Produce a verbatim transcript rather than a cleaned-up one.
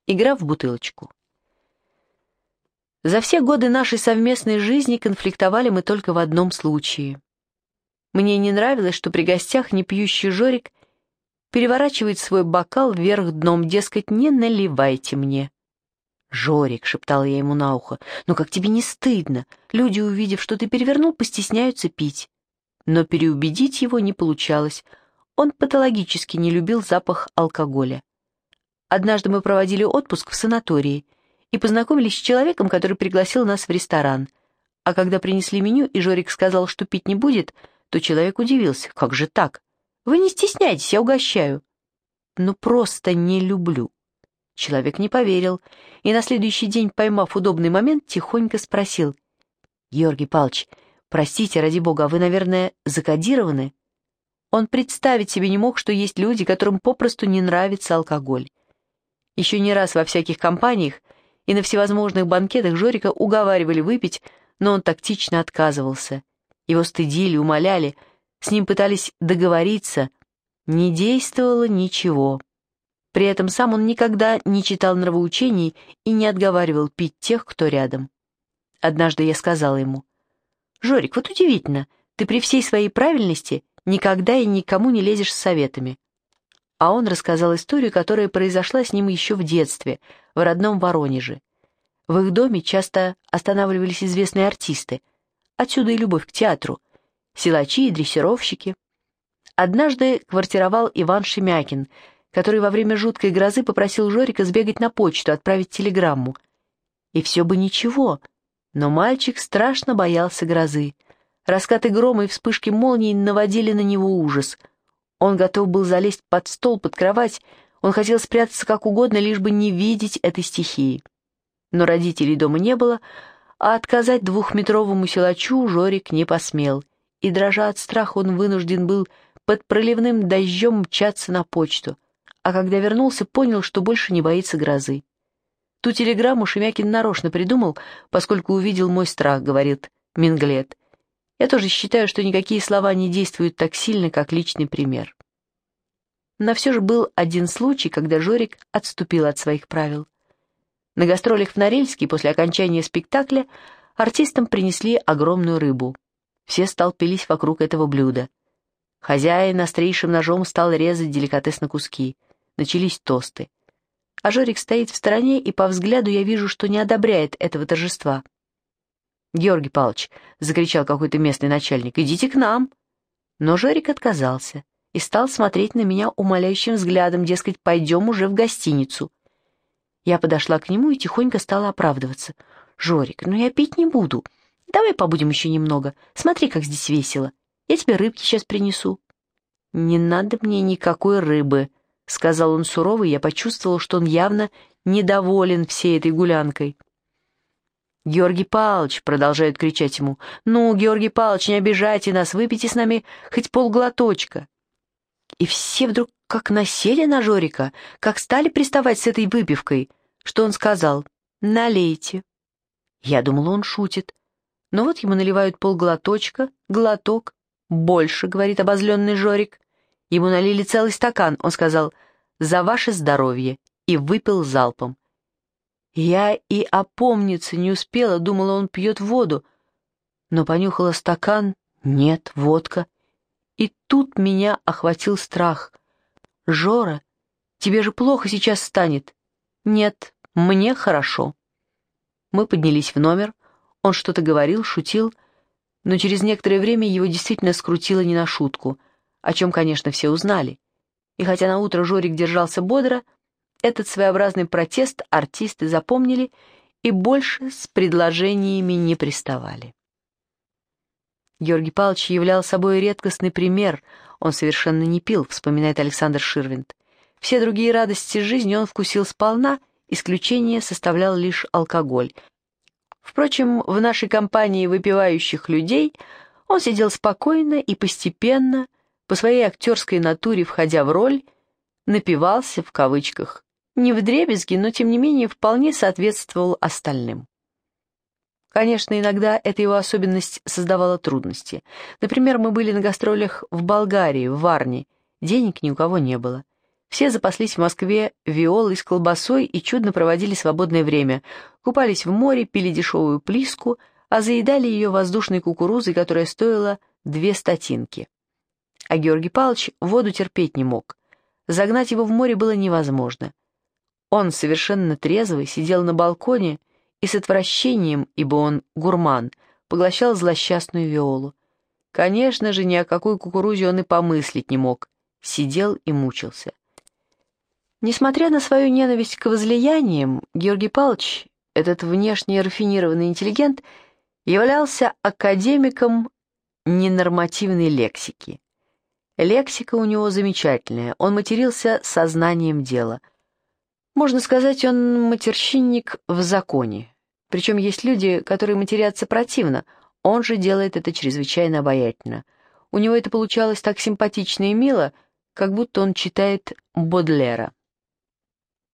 Игра в бутылочку. За все годы нашей совместной жизни конфликтовали мы только в одном случае. Мне не нравилось, что при гостях непьющий Жорик переворачивает свой бокал вверх дном, дескать, не наливайте мне. «Жорик», — шептала я ему на ухо, — «ну как тебе не стыдно? Люди, увидев, что ты перевернул, постесняются пить». Но переубедить его не получалось. Он патологически не любил запах алкоголя. Однажды мы проводили отпуск в санатории и познакомились с человеком, который пригласил нас в ресторан. А когда принесли меню, и Жорик сказал, что пить не будет, то человек удивился. «Как же так? Вы не стесняйтесь, я угощаю». «Ну просто не люблю». Человек не поверил, и на следующий день, поймав удобный момент, тихонько спросил: «Георгий Павлович, простите, ради бога, а вы, наверное, закодированы?» Он представить себе не мог, что есть люди, которым попросту не нравится алкоголь. Еще не раз во всяких компаниях и на всевозможных банкетах Жорика уговаривали выпить, но он тактично отказывался. Его стыдили, умоляли, с ним пытались договориться. Не действовало ничего. При этом сам он никогда не читал нравоучений и не отговаривал пить тех, кто рядом. Однажды я сказала ему: «Жорик, вот удивительно, ты при всей своей правильности никогда и никому не лезешь с советами». А он рассказал историю, которая произошла с ним еще в детстве, в родном Воронеже. В их доме часто останавливались известные артисты. Отсюда и любовь к театру. Силачи и дрессировщики. Однажды квартировал Иван Шемякин, который во время жуткой грозы попросил Жорика сбегать на почту, отправить телеграмму. И все бы ничего, но мальчик страшно боялся грозы. Раскаты грома и вспышки молний наводили на него ужас. Он готов был залезть под стол, под кровать, он хотел спрятаться как угодно, лишь бы не видеть этой стихии. Но родителей дома не было, а отказать двухметровому силачу Жорик не посмел, и, дрожа от страха, он вынужден был под проливным дождем мчаться на почту, а когда вернулся, понял, что больше не боится грозы. Ту телеграмму Шемякин нарочно придумал, поскольку увидел мой страх, говорит Минглет. Я тоже считаю, что никакие слова не действуют так сильно, как личный пример. Но все же был один случай, когда Жорик отступил от своих правил. На гастролях в Норильске после окончания спектакля артистам принесли огромную рыбу. Все столпились вокруг этого блюда. Хозяин острейшим ножом стал резать деликатес на куски. Начались тосты. А Жорик стоит в стороне, и по взгляду я вижу, что не одобряет этого торжества. «Георгий Павлович», — закричал какой-то местный начальник, — «идите к нам». Но Жорик отказался и стал смотреть на меня умоляющим взглядом, дескать, пойдем уже в гостиницу. Я подошла к нему и тихонько стала оправдываться. «Жорик, ну я пить не буду. Давай побудем еще немного. Смотри, как здесь весело. Я тебе рыбки сейчас принесу». «Не надо мне никакой рыбы», — сказал он сурово, и я почувствовала, что он явно недоволен всей этой гулянкой. «Георгий Павлович», — продолжают кричать ему, — «ну, Георгий Павлович, не обижайте нас, выпейте с нами хоть полглоточка». И все вдруг как насели на Жорика, как стали приставать с этой выпивкой, что он сказал: «Налейте». Я думала, он шутит. Но вот ему наливают полглоточка, глоток. «Больше», — говорит обозленный Жорик. Ему налили целый стакан. Он сказал: «За ваше здоровье», и выпил залпом. Я и опомниться не успела, думала, он пьет воду. Но понюхала стакан — нет, водка. И тут меня охватил страх. «Жора, тебе же плохо сейчас станет». «Нет, мне хорошо». Мы поднялись в номер. Он что-то говорил, шутил, но через некоторое время его действительно скрутило не на шутку, о чем, конечно, все узнали. И хотя наутро Жорик держался бодро, этот своеобразный протест артисты запомнили и больше с предложениями не приставали. Георгий Павлович являл собой редкостный пример. Он совершенно не пил, вспоминает Александр Ширвинд. Все другие радости жизни он вкусил сполна, исключение составлял лишь алкоголь. Впрочем, в нашей компании выпивающих людей он сидел спокойно и постепенно, по своей актерской натуре входя в роль, «напивался» в кавычках. Не вдребезги, но тем не менее вполне соответствовал остальным. Конечно, иногда эта его особенность создавала трудности. Например, мы были на гастролях в Болгарии, в Варне. Денег ни у кого не было. Все запаслись в Москве виолой с колбасой и чудно проводили свободное время, купались в море, пили дешевую плиску, а заедали ее воздушной кукурузой, которая стоила две стотинки. А Георгий Павлович воду терпеть не мог. Загнать его в море было невозможно. Он, совершенно трезвый, сидел на балконе и с отвращением, ибо он гурман, поглощал злосчастную виолу. Конечно же, ни о какой кукурузе он и помыслить не мог. Сидел и мучился. Несмотря на свою ненависть к возлияниям, Георгий Павлович, этот внешне рафинированный интеллигент, являлся академиком ненормативной лексики. Лексика у него замечательная, он матерился сознанием дела. Можно сказать, он матерщинник в законе. Причем есть люди, которые матерятся противно, он же делает это чрезвычайно обаятельно. У него это получалось так симпатично и мило, как будто он читает Бодлера.